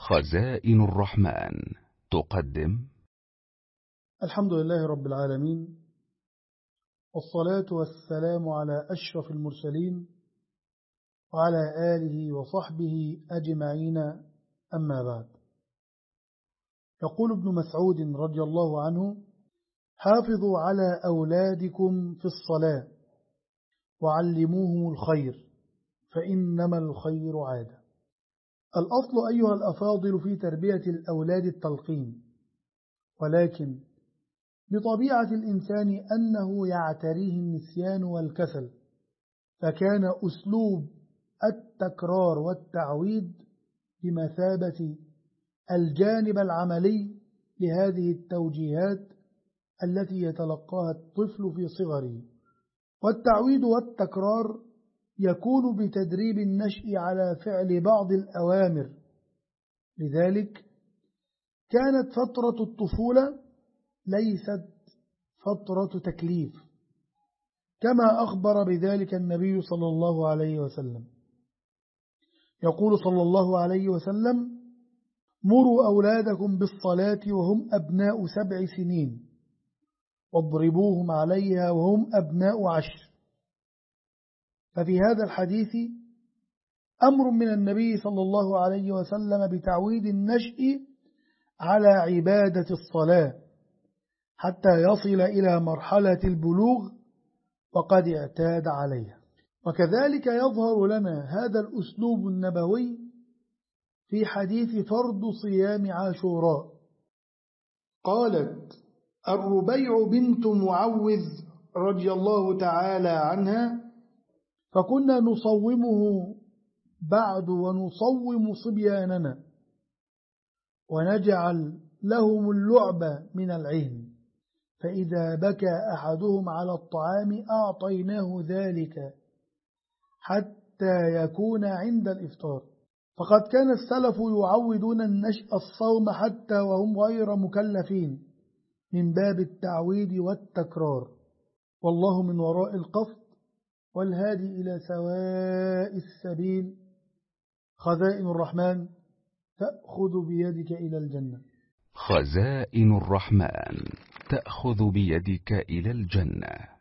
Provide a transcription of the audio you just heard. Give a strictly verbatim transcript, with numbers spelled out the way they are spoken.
خزائن الرحمن تقدم. الحمد لله رب العالمين، والصلاة والسلام على أشرف المرسلين وعلى آله وصحبه أجمعين، أما بعد. يقول ابن مسعود رضي الله عنه: حافظوا على أولادكم في الصلاة وعلموهم الخير فإنما الخير عادة. الأصل أيها الأفاضل في تربية الأولاد التلقين، ولكن بطبيعة الإنسان أنه يعتريه النسيان والكسل، فكان أسلوب التكرار والتعويد بمثابة الجانب العملي لهذه التوجيهات التي يتلقاها الطفل في صغره. والتعويد والتكرار يكون بتدريب النشء على فعل بعض الأوامر، لذلك كانت فترة الطفولة ليست فترة تكليف، كما أخبر بذلك النبي صلى الله عليه وسلم. يقول صلى الله عليه وسلم: مروا أولادكم بالصلاة وهم أبناء سبع سنين واضربوهم عليها وهم أبناء عشر. ففي هذا الحديث أمر من النبي صلى الله عليه وسلم بتعويد النشء على عبادة الصلاة حتى يصل إلى مرحلة البلوغ وقد اعتاد عليها. وكذلك يظهر لنا هذا الأسلوب النبوي في حديث فرض صيام عاشوراء. قالت الربيع بنت معوذ رضي الله تعالى عنها: فكنا نصومه بعد ونصوم صبياننا ونجعل لهم اللعب من العهن، فإذا بكى أحدهم على الطعام أعطيناه ذلك حتى يكون عند الإفطار. فقد كان السلف يعودون النشء الصوم حتى وهم غير مكلفين من باب التعويد والتكرار، والله من وراء القصد والهادي إلى سواء السبيل. خزائن الرحمن تأخذ بيدك إلى الجنة. خزائن الرحمن تأخذ بيدك إلى الجنة.